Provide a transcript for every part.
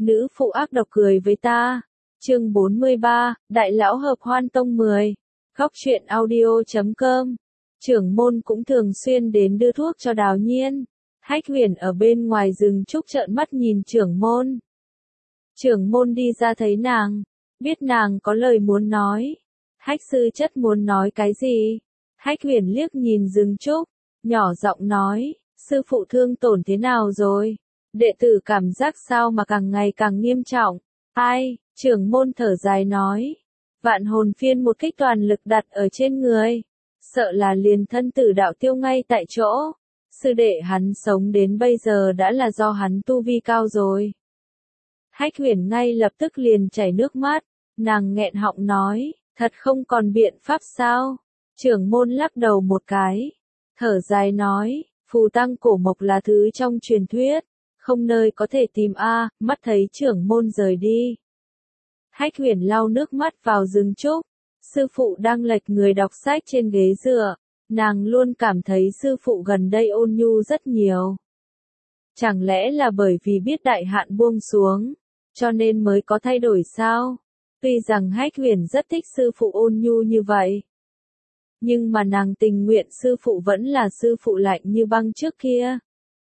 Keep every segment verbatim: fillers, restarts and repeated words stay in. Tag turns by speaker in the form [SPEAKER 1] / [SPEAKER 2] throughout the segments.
[SPEAKER 1] Nữ phụ ác độc cười với ta. Chương bốn mươi ba, Đại lão hợp hoan tông mười. Góc truyện audio chấm com. Trưởng môn cũng thường xuyên đến đưa thuốc cho Đào Nhiên. Hách Huyền ở bên ngoài rừng trúc trợn mắt nhìn trưởng môn. Trưởng môn đi ra thấy nàng, biết nàng có lời muốn nói. Hách sư chất muốn nói cái gì? Hách Huyền liếc nhìn rừng trúc, nhỏ giọng nói, sư phụ thương tổn thế nào rồi? Đệ tử cảm giác sao mà càng ngày càng nghiêm trọng. Ai? Trưởng môn thở dài nói. Vạn hồn phiên một kích toàn lực đặt ở trên người. Sợ là liền thân tử đạo tiêu ngay tại chỗ. Sư đệ hắn sống đến bây giờ đã là do hắn tu vi cao rồi. Hách Huyền ngay lập tức liền chảy nước mắt. Nàng nghẹn họng nói, thật không còn biện pháp sao? Trưởng môn lắc đầu một cái. Thở dài nói, phù tăng cổ mộc là thứ trong truyền thuyết. Không nơi có thể tìm a. Mắt thấy trưởng môn rời đi. Hách Huyền lau nước mắt vào rừng trúc. Sư phụ đang lệch người đọc sách trên ghế dựa. Nàng luôn cảm thấy sư phụ gần đây ôn nhu rất nhiều. Chẳng lẽ là bởi vì biết đại hạn buông xuống, cho nên mới có thay đổi sao? Tuy rằng Hách Huyền rất thích sư phụ ôn nhu như vậy, nhưng mà nàng tình nguyện sư phụ vẫn là sư phụ lạnh như băng trước kia.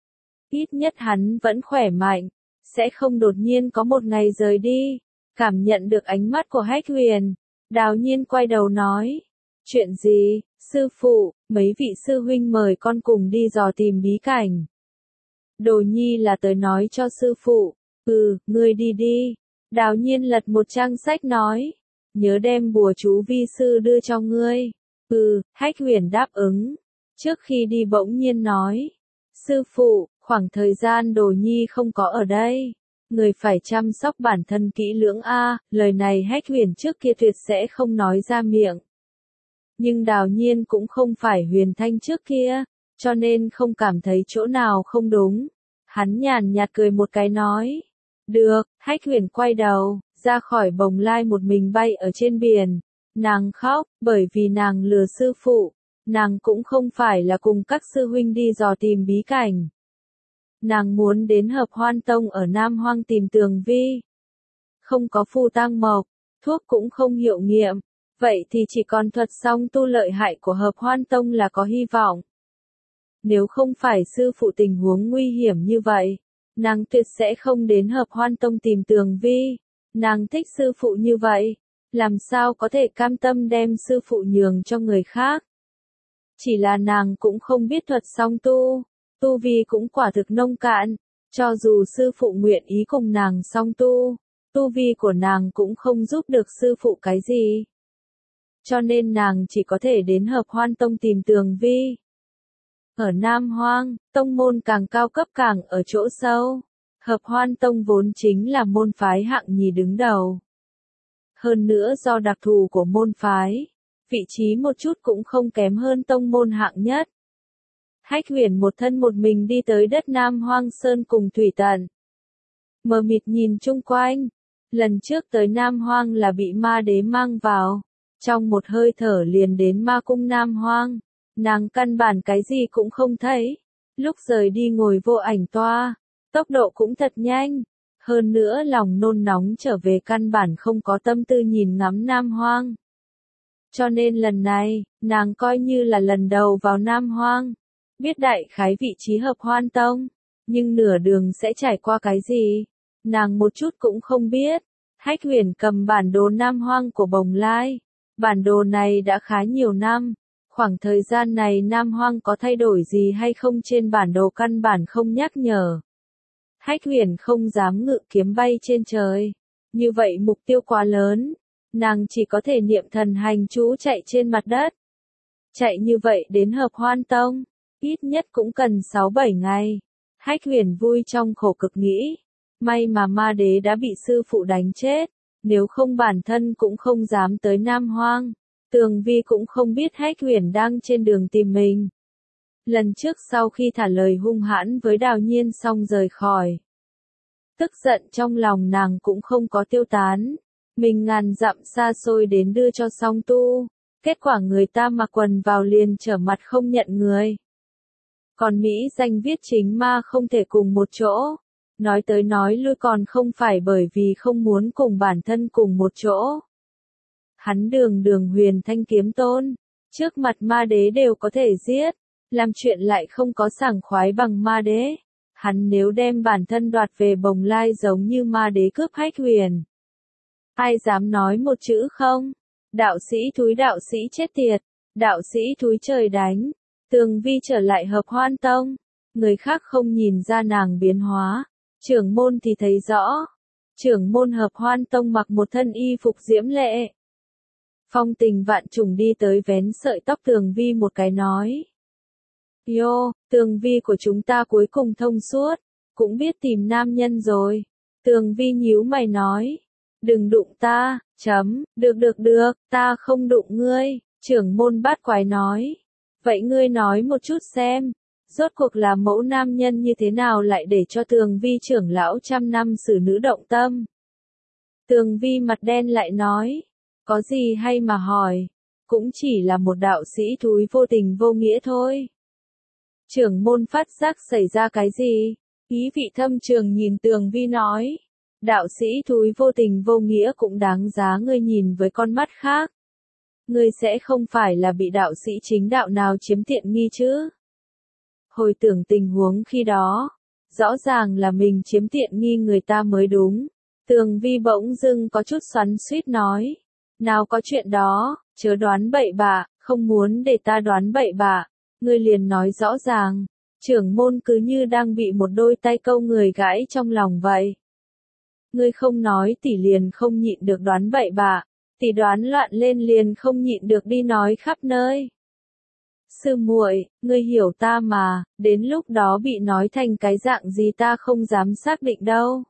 [SPEAKER 1] Ít nhất hắn vẫn khỏe mạnh, sẽ không đột nhiên có một ngày rời đi. Cảm nhận được ánh mắt của Hách Huyền, Đào Nhiên quay đầu nói, chuyện gì? Sư phụ, mấy vị sư huynh mời con cùng đi dò tìm bí cảnh. Đồ Nhi là tới nói cho sư phụ. Ừ, ngươi đi đi. Đào Nhiên lật một trang sách nói, nhớ đem bùa chú vi sư đưa cho ngươi. Ừ, Hách Huyền đáp ứng. Trước khi đi bỗng nhiên nói, sư phụ, khoảng thời gian Đồ Nhi không có ở đây, người phải chăm sóc bản thân kỹ lưỡng a. Lời này Hách Huyền trước kia tuyệt sẽ không nói ra miệng. Nhưng Đào Nhiên cũng không phải Huyền Thanh trước kia, cho nên không cảm thấy chỗ nào không đúng. Hắn nhàn nhạt cười một cái nói, được. Hách Huyền quay đầu, ra khỏi bồng lai một mình bay ở trên biển. Nàng khóc, bởi vì nàng lừa sư phụ. Nàng cũng không phải là cùng các sư huynh đi dò tìm bí cảnh. Nàng muốn đến Hợp Hoan Tông ở Nam Hoang tìm Tường Vi. Không có phù tang mộc, thuốc cũng không hiệu nghiệm. Vậy thì chỉ còn thuật song tu lợi hại của Hợp Hoan Tông là có hy vọng. Nếu không phải sư phụ tình huống nguy hiểm như vậy, nàng tuyệt sẽ không đến Hợp Hoan Tông tìm Tường Vi. Nàng thích sư phụ như vậy, làm sao có thể cam tâm đem sư phụ nhường cho người khác. Chỉ là nàng cũng không biết thuật song tu, tu vi cũng quả thực nông cạn, cho dù sư phụ nguyện ý cùng nàng song tu, tu vi của nàng cũng không giúp được sư phụ cái gì. Cho nên nàng chỉ có thể đến Hợp Hoan Tông tìm Tường Vi. Ở Nam Hoang, tông môn càng cao cấp càng ở chỗ sâu. Hợp Hoan Tông vốn chính là môn phái hạng nhì đứng đầu. Hơn nữa do đặc thù của môn phái, vị trí một chút cũng không kém hơn tông môn hạng nhất. Hách Huyền một thân một mình đi tới đất Nam Hoang Sơn cùng Thủy Tận. Mờ mịt nhìn chung quanh, lần trước tới Nam Hoang là bị ma đế mang vào. Trong một hơi thở liền đến ma cung Nam Hoang, nàng căn bản cái gì cũng không thấy. Lúc rời đi ngồi vô ảnh toa, tốc độ cũng thật nhanh. Hơn nữa lòng nôn nóng trở về căn bản không có tâm tư nhìn ngắm Nam Hoang. Cho nên lần này, nàng coi như là lần đầu vào Nam Hoang. Biết đại khái vị trí Hợp Hoan Tông, nhưng nửa đường sẽ trải qua cái gì, nàng một chút cũng không biết. Hách Huyền cầm bản đồ Nam Hoang của Bồng Lai. Bản đồ này đã khá nhiều năm, khoảng thời gian này Nam Hoang có thay đổi gì hay không trên bản đồ căn bản không nhắc nhở. Hách Huyền không dám ngự kiếm bay trên trời, như vậy mục tiêu quá lớn, nàng chỉ có thể niệm thần hành chú chạy trên mặt đất. Chạy như vậy đến Hợp Hoan Tông, ít nhất cũng cần sáu bảy ngày. Hách Huyền vui trong khổ cực nghĩ, may mà ma đế đã bị sư phụ đánh chết. Nếu không bản thân cũng không dám tới Nam Hoang. Tường Vi cũng không biết Hách Huyền đang trên đường tìm mình. Lần trước sau khi thả lời hung hãn với Đào Nhiên xong rời khỏi, tức giận trong lòng nàng cũng không có tiêu tán. Mình ngàn dặm xa xôi đến đưa cho song tu, kết quả người ta mặc quần vào liền trở mặt không nhận người. Còn Mỹ danh viết chính ma không thể cùng một chỗ. Nói tới nói lui còn không phải bởi vì không muốn cùng bản thân cùng một chỗ. Hắn đường đường huyền thanh kiếm tôn, trước mặt ma đế đều có thể giết, làm chuyện lại không có sảng khoái bằng ma đế. Hắn nếu đem bản thân đoạt về bồng lai giống như ma đế cướp hách huyền. Ai dám nói một chữ không? Đạo sĩ thúi đạo sĩ chết tiệt, đạo sĩ thúi trời đánh. Tường Vi trở lại Hợp Hoan Tông, người khác không nhìn ra nàng biến hóa, trưởng môn thì thấy rõ. Trưởng môn Hợp Hoan Tông mặc một thân y phục diễm lệ. Phong tình vạn trùng đi tới vén sợi tóc Tường Vi một cái nói. Yo, Tường Vi của chúng ta cuối cùng thông suốt, cũng biết tìm nam nhân rồi. Tường Vi nhíu mày nói. Đừng đụng ta, chấm, được được được, ta không đụng ngươi, trưởng môn bát quái nói. Vậy ngươi nói một chút xem, rốt cuộc là mẫu nam nhân như thế nào lại để cho Tường Vi trưởng lão trăm năm xử nữ động tâm. Tường Vi mặt đen lại nói, có gì hay mà hỏi, cũng chỉ là một đạo sĩ thúi vô tình vô nghĩa thôi. Trưởng môn phát giác xảy ra cái gì, ý vị thâm trường nhìn Tường Vi nói. Đạo sĩ thúi vô tình vô nghĩa cũng đáng giá ngươi nhìn với con mắt khác. Ngươi sẽ không phải là bị đạo sĩ chính đạo nào chiếm tiện nghi chứ? Hồi tưởng tình huống khi đó, rõ ràng là mình chiếm tiện nghi người ta mới đúng. Tường Vi bỗng dưng có chút xoắn xuýt nói. Nào có chuyện đó, chớ đoán bậy bạ, không muốn để ta đoán bậy bạ. Ngươi liền nói rõ ràng, trưởng môn cứ như đang bị một đôi tay câu người gãi trong lòng vậy. Ngươi không nói tỷ liền không nhịn được đoán bậy bạ, tỷ đoán loạn lên liền không nhịn được đi nói khắp nơi. Sư muội, ngươi hiểu ta mà, đến lúc đó bị nói thành cái dạng gì ta không dám xác định đâu.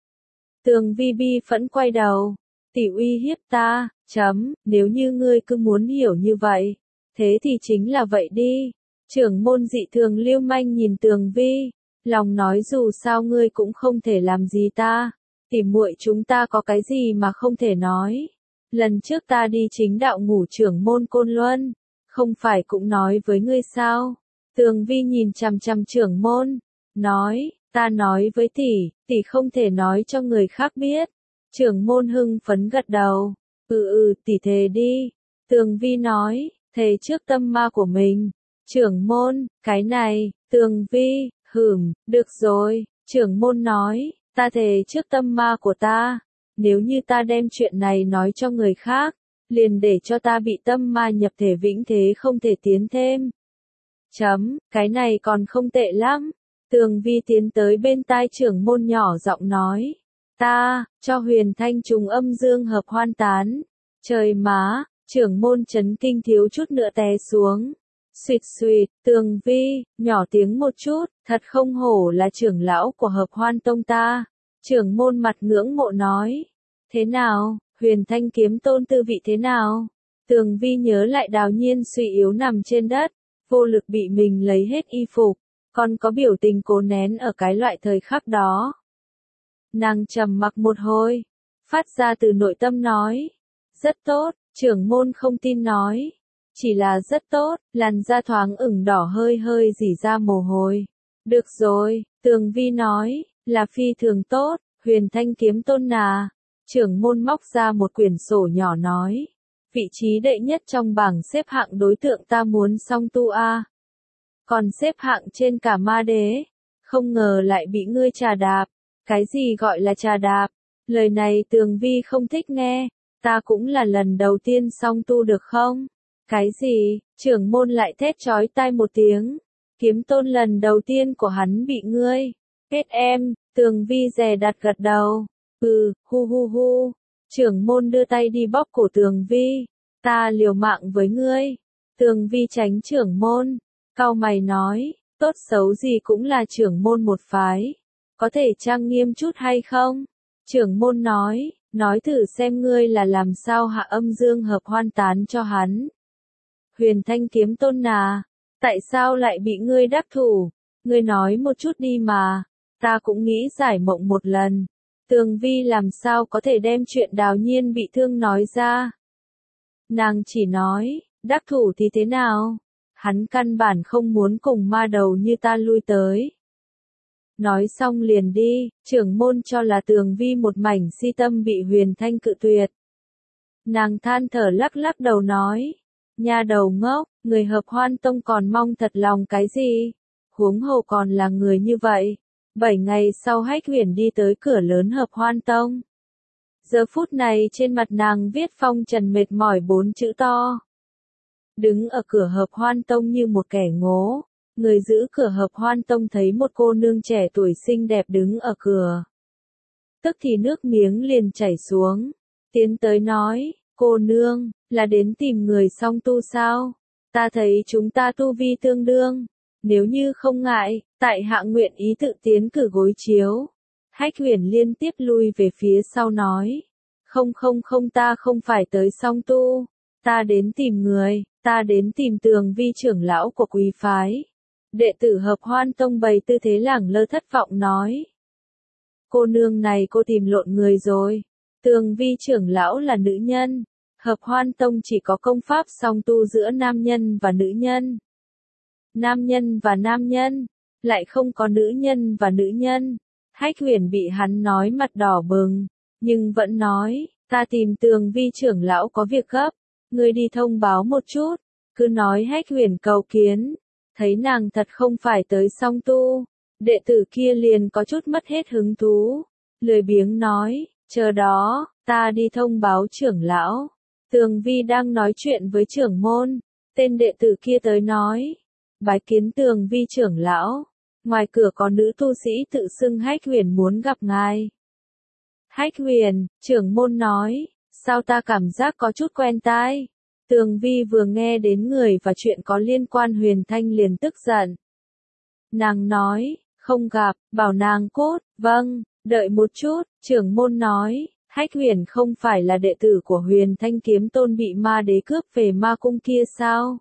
[SPEAKER 1] Tường Vi bi phẫn quay đầu, tỷ uy hiếp ta, chấm, nếu như ngươi cứ muốn hiểu như vậy, thế thì chính là vậy đi. Trưởng môn dị thường lưu manh nhìn Tường Vi, lòng nói dù sao ngươi cũng không thể làm gì ta. Tỉ muội chúng ta có cái gì mà không thể nói. Lần trước ta đi chính đạo ngủ trưởng môn Côn Luân, không phải cũng nói với ngươi sao? Tường Vi nhìn chằm chằm trưởng môn, nói, ta nói với tỷ, tỷ không thể nói cho người khác biết. Trưởng môn hưng phấn gật đầu, ừ ừ tỷ thề đi. Tường Vi nói, thề trước tâm ma của mình. Trưởng môn, cái này, Tường Vi, hửm, được rồi, trưởng môn nói. Ta thề trước tâm ma của ta, nếu như ta đem chuyện này nói cho người khác, liền để cho ta bị tâm ma nhập thể vĩnh thế không thể tiến thêm. Chấm, cái này còn không tệ lắm. Tường Vi tiến tới bên tai trưởng môn nhỏ giọng nói. Ta, cho huyền thanh trùng âm dương hợp hoan tán. Trời má, trưởng môn chấn kinh thiếu chút nữa té xuống. Xuyệt xuyệt, Tường Vi, nhỏ tiếng một chút, thật không hổ là trưởng lão của Hợp Hoan Tông ta. Trưởng môn mặt ngưỡng mộ nói. Thế nào, huyền thanh kiếm tôn tư vị thế nào? Tường Vi nhớ lại Đào Nhiên suy yếu nằm trên đất, vô lực bị mình lấy hết y phục, còn có biểu tình cố nén ở cái loại thời khắc đó. Nàng trầm mặc một hồi, phát ra từ nội tâm nói. Rất tốt, trưởng môn không tin nói. Chỉ là rất tốt, làn da thoáng ửng đỏ hơi hơi rỉ ra mồ hôi. Được rồi, Tường Vi nói, là phi thường tốt, huyền thanh kiếm tôn nà. Trưởng môn móc ra một quyển sổ nhỏ nói. Vị trí đệ nhất trong bảng xếp hạng đối tượng ta muốn song tu a. Còn xếp hạng trên cả ma đế. Không ngờ lại bị ngươi trà đạp. Cái gì gọi là trà đạp? Lời này Tường Vi không thích nghe. Ta cũng là lần đầu tiên song tu được không? Cái gì? Trưởng môn lại thét chói tai một tiếng. Kiếm tôn lần đầu tiên của hắn bị ngươi. Kết em, Tường Vi dè đặt gật đầu. Ừ, hu hu hu. Trưởng môn đưa tay đi bóp cổ Tường Vi. Ta liều mạng với ngươi. Tường Vi tránh trưởng môn. Cau mày nói, tốt xấu gì cũng là trưởng môn một phái. Có thể trang nghiêm chút hay không? Trưởng môn nói, nói thử xem ngươi là làm sao hạ âm dương hợp hoan tán cho hắn. Huyền thanh kiếm tôn nà, tại sao lại bị ngươi đắc thủ? Ngươi nói một chút đi mà, ta cũng nghĩ giải mộng một lần. Tường Vi làm sao có thể đem chuyện Đào Nhiên bị thương nói ra. Nàng chỉ nói, đắc thủ thì thế nào? Hắn căn bản không muốn cùng ma đầu như ta lui tới. Nói xong liền đi, trưởng môn cho là Tường Vi một mảnh si tâm bị Huyền Thanh cự tuyệt. Nàng than thở lắc lắc đầu nói, nha đầu ngốc, người Hợp Hoan Tông còn mong thật lòng cái gì, huống hồ còn là người như vậy. Bảy ngày sau Hách Huyền đi tới cửa lớn Hợp Hoan Tông. Giờ phút này trên mặt nàng viết phong trần mệt mỏi bốn chữ to. Đứng ở cửa Hợp Hoan Tông như một kẻ ngố, người giữ cửa Hợp Hoan Tông thấy một cô nương trẻ tuổi xinh đẹp đứng ở cửa. Tức thì nước miếng liền chảy xuống, tiến tới nói, cô nương, là đến tìm người song tu sao? Ta thấy chúng ta tu vi tương đương, nếu như không ngại, tại hạ nguyện ý tự tiến cử gối chiếu. Hách Huyền liên tiếp lui về phía sau nói, không không không ta không phải tới song tu, ta đến tìm người, ta đến tìm Tường Vi trưởng lão của quý phái. Đệ tử Hợp Hoan Tông bày tư thế lẳng lơ thất vọng nói. Cô nương này cô tìm lộn người rồi, Tường Vi trưởng lão là nữ nhân, Hợp Hoan Tông chỉ có công pháp song tu giữa nam nhân và nữ nhân. Nam nhân và nam nhân, lại không có nữ nhân và nữ nhân. Hách Huyền bị hắn nói mặt đỏ bừng, nhưng vẫn nói, ta tìm Tường Vi trưởng lão có việc gấp, ngươi đi thông báo một chút, cứ nói Hách Huyền cầu kiến, thấy nàng thật không phải tới song tu, đệ tử kia liền có chút mất hết hứng thú, lười biếng nói, chờ đó, ta đi thông báo trưởng lão. Tường Vi đang nói chuyện với trưởng môn, tên đệ tử kia tới nói, bái kiến Tường Vi trưởng lão. Ngoài cửa có nữ tu sĩ tự xưng Hách Huyền muốn gặp ngài. Hách Huyền, trưởng môn nói, sao ta cảm giác có chút quen tai. Tường Vi vừa nghe đến người và chuyện có liên quan Huyền Thanh liền tức giận. Nàng nói, không gặp, bảo nàng cốt, vâng, đợi một chút, trưởng môn nói, Hách Huyền không phải là đệ tử của Huyền Thanh kiếm tôn bị ma đế cướp về ma cung kia sao?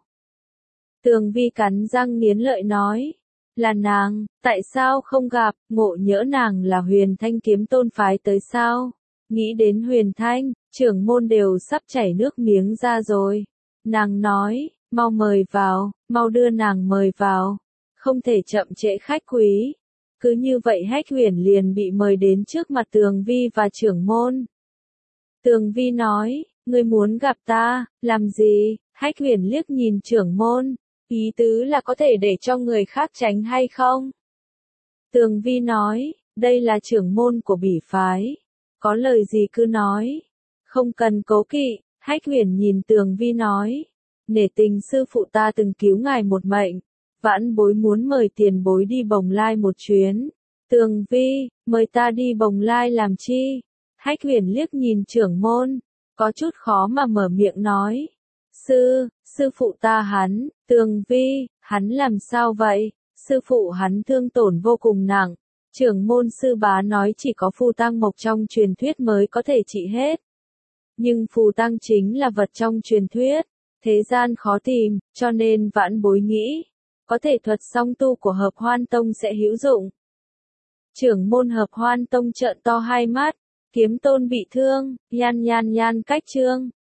[SPEAKER 1] Tường Vi cắn răng nghiến lợi nói. Là nàng, tại sao không gặp, ngộ nhỡ nàng là Huyền Thanh kiếm tôn phái tới sao? Nghĩ đến Huyền Thanh, trưởng môn đều sắp chảy nước miếng ra rồi. Nàng nói, mau mời vào, mau đưa nàng mời vào. Không thể chậm trễ khách quý. Cứ như vậy Hách Huyền liền bị mời đến trước mặt Tường Vi và trưởng môn. Tường Vi nói, ngươi muốn gặp ta, làm gì? Hách Huyền liếc nhìn trưởng môn. Ý tứ là có thể để cho người khác tránh hay không? Tường Vi nói, đây là trưởng môn của bỉ phái. Có lời gì cứ nói. Không cần cố kỵ. Hách Huyền nhìn Tường Vi nói. Nể tình sư phụ ta từng cứu ngài một mệnh. Vãn bối muốn mời tiền bối đi Bồng Lai một chuyến. Tường Vi, mời ta đi Bồng Lai làm chi? Hách Huyền liếc nhìn trưởng môn. Có chút khó mà mở miệng nói. Sư, sư phụ ta hắn, Tường Vi, hắn làm sao vậy? Sư phụ hắn thương tổn vô cùng nặng. Trưởng môn sư bá nói chỉ có phù tang mộc trong truyền thuyết mới có thể trị hết. Nhưng phù tang chính là vật trong truyền thuyết, thế gian khó tìm, cho nên vãn bối nghĩ, có thể thuật song tu của Hợp Hoan Tông sẽ hữu dụng. Trưởng môn Hợp Hoan Tông trợn to hai mắt, kiếm tôn bị thương, nhan nhan nhan cách trương.